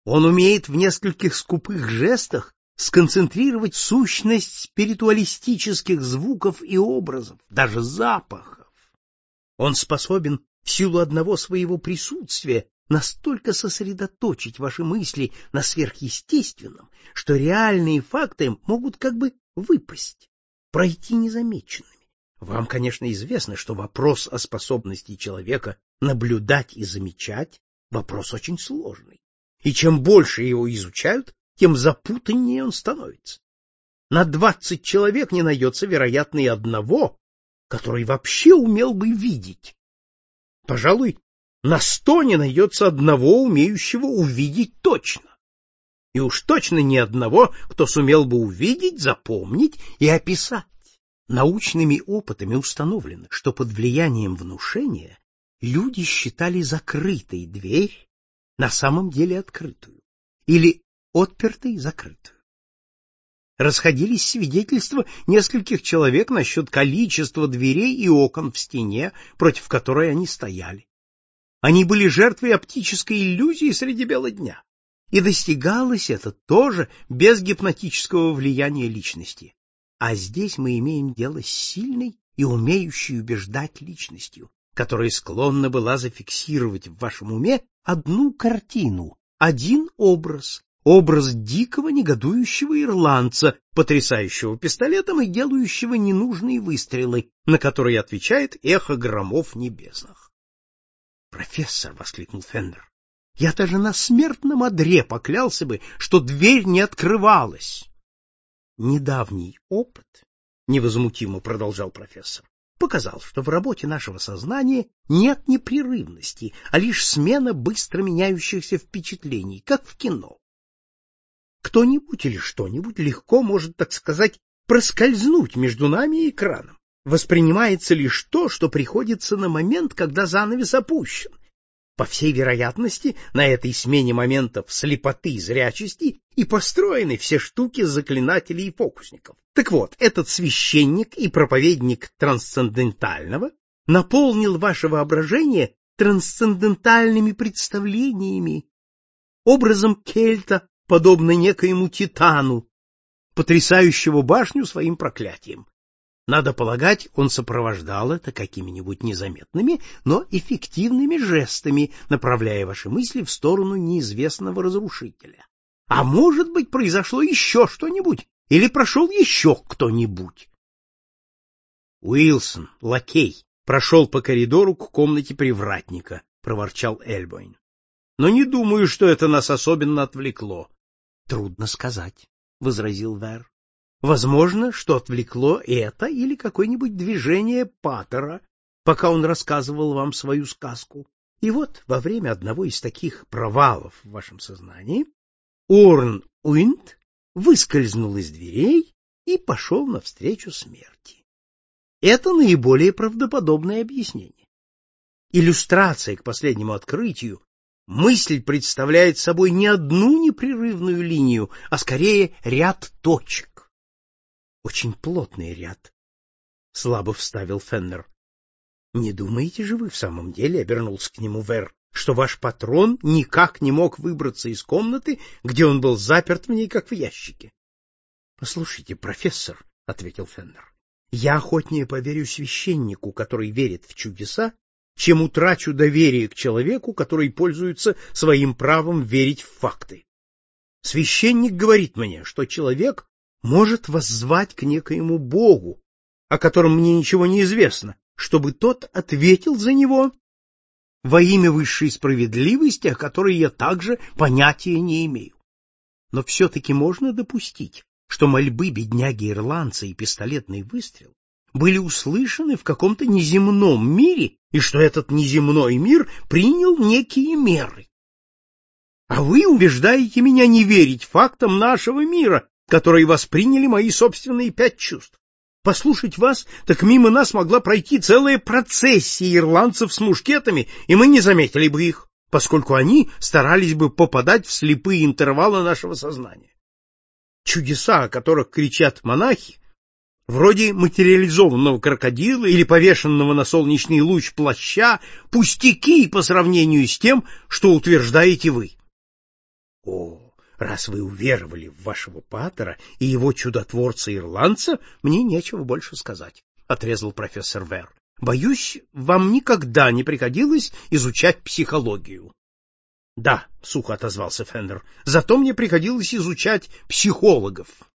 Он умеет в нескольких скупых жестах сконцентрировать сущность спиритуалистических звуков и образов, даже запахов. Он способен в силу одного своего присутствия настолько сосредоточить ваши мысли на сверхъестественном, что реальные факты могут как бы выпасть, пройти незамеченными. Вам, конечно, известно, что вопрос о способности человека наблюдать и замечать — вопрос очень сложный. И чем больше его изучают, тем запутаннее он становится. На 20 человек не найдется, вероятно, и одного, который вообще умел бы видеть. Пожалуй, на 100 не найдется одного, умеющего увидеть точно. И уж точно ни одного, кто сумел бы увидеть, запомнить и описать. Научными опытами установлено, что под влиянием внушения люди считали закрытой дверь на самом деле открытую, или отпертой закрытую. Расходились свидетельства нескольких человек насчет количества дверей и окон в стене, против которой они стояли. Они были жертвой оптической иллюзии среди бела дня, и достигалось это тоже без гипнотического влияния личности. А здесь мы имеем дело с сильной и умеющей убеждать личностью, которая склонна была зафиксировать в вашем уме одну картину, один образ дикого негодующего ирландца, потрясающего пистолетом и делающего ненужные выстрелы, на которые отвечает эхо громов небесных. «Профессор!» — воскликнул Феннер. «Я даже на смертном одре поклялся бы, что дверь не открывалась!» «Недавний опыт, — невозмутимо продолжал профессор, — показал, что в работе нашего сознания нет непрерывности, а лишь смена быстро меняющихся впечатлений, как в кино. Кто-нибудь или что-нибудь легко может, так сказать, проскользнуть между нами и экраном. Воспринимается лишь то, что приходится на момент, когда занавес опущен. По всей вероятности, на этой смене моментов слепоты и зрячести и построены все штуки заклинателей и фокусников. Так вот, этот священник и проповедник трансцендентального наполнил ваше воображение трансцендентальными представлениями, образом кельта, подобно некоему титану, потрясающего башню своим проклятием. Надо полагать, он сопровождал это какими-нибудь незаметными, но эффективными жестами, направляя ваши мысли в сторону неизвестного разрушителя. А может быть, произошло еще что-нибудь, или прошел еще кто-нибудь. Уилсон, лакей, прошел по коридору к комнате привратника, проворчал Эльбойн. Но не думаю, что это нас особенно отвлекло. Трудно сказать, возразил Вер. Возможно, что отвлекло это или какое-нибудь движение Паттера, пока он рассказывал вам свою сказку. И вот во время одного из таких провалов в вашем сознании Орн Уинд выскользнул из дверей и пошел навстречу смерти. Это наиболее правдоподобное объяснение. Иллюстрация к последнему открытию. Мысль представляет собой не одну непрерывную линию, а скорее ряд точек. Очень плотный ряд, — слабо вставил Феннер. — Не думаете же вы в самом деле, — обернулся к нему Вер, — что ваш патрон никак не мог выбраться из комнаты, где он был заперт в ней, как в ящике? — Послушайте, профессор, — ответил Феннер, — я охотнее поверю священнику, который верит в чудеса, чем утрачу доверие к человеку, который пользуется своим правом верить в факты. Священник говорит мне, что человек может воззвать к некоему Богу, о котором мне ничего не известно, чтобы тот ответил за него во имя высшей справедливости, о которой я также понятия не имею. Но все-таки можно допустить, что мольбы бедняги-ирландца и пистолетный выстрел были услышаны в каком-то неземном мире, и что этот неземной мир принял некие меры. А вы убеждаете меня не верить фактам нашего мира, которые восприняли мои собственные 5 чувств. Послушать вас, так мимо нас могла пройти целая процессия ирландцев с мушкетами, и мы не заметили бы их, поскольку они старались бы попадать в слепые интервалы нашего сознания. Чудеса, о которых кричат монахи, вроде материализованного крокодила или повешенного на солнечный луч плаща, пустяки по сравнению с тем, что утверждаете вы. О, раз вы уверовали в вашего патера и его чудотворца-ирландца, мне нечего больше сказать, — отрезал профессор Вер. Боюсь, вам никогда не приходилось изучать психологию. — Да, — сухо отозвался Фендер, — зато мне приходилось изучать психологов.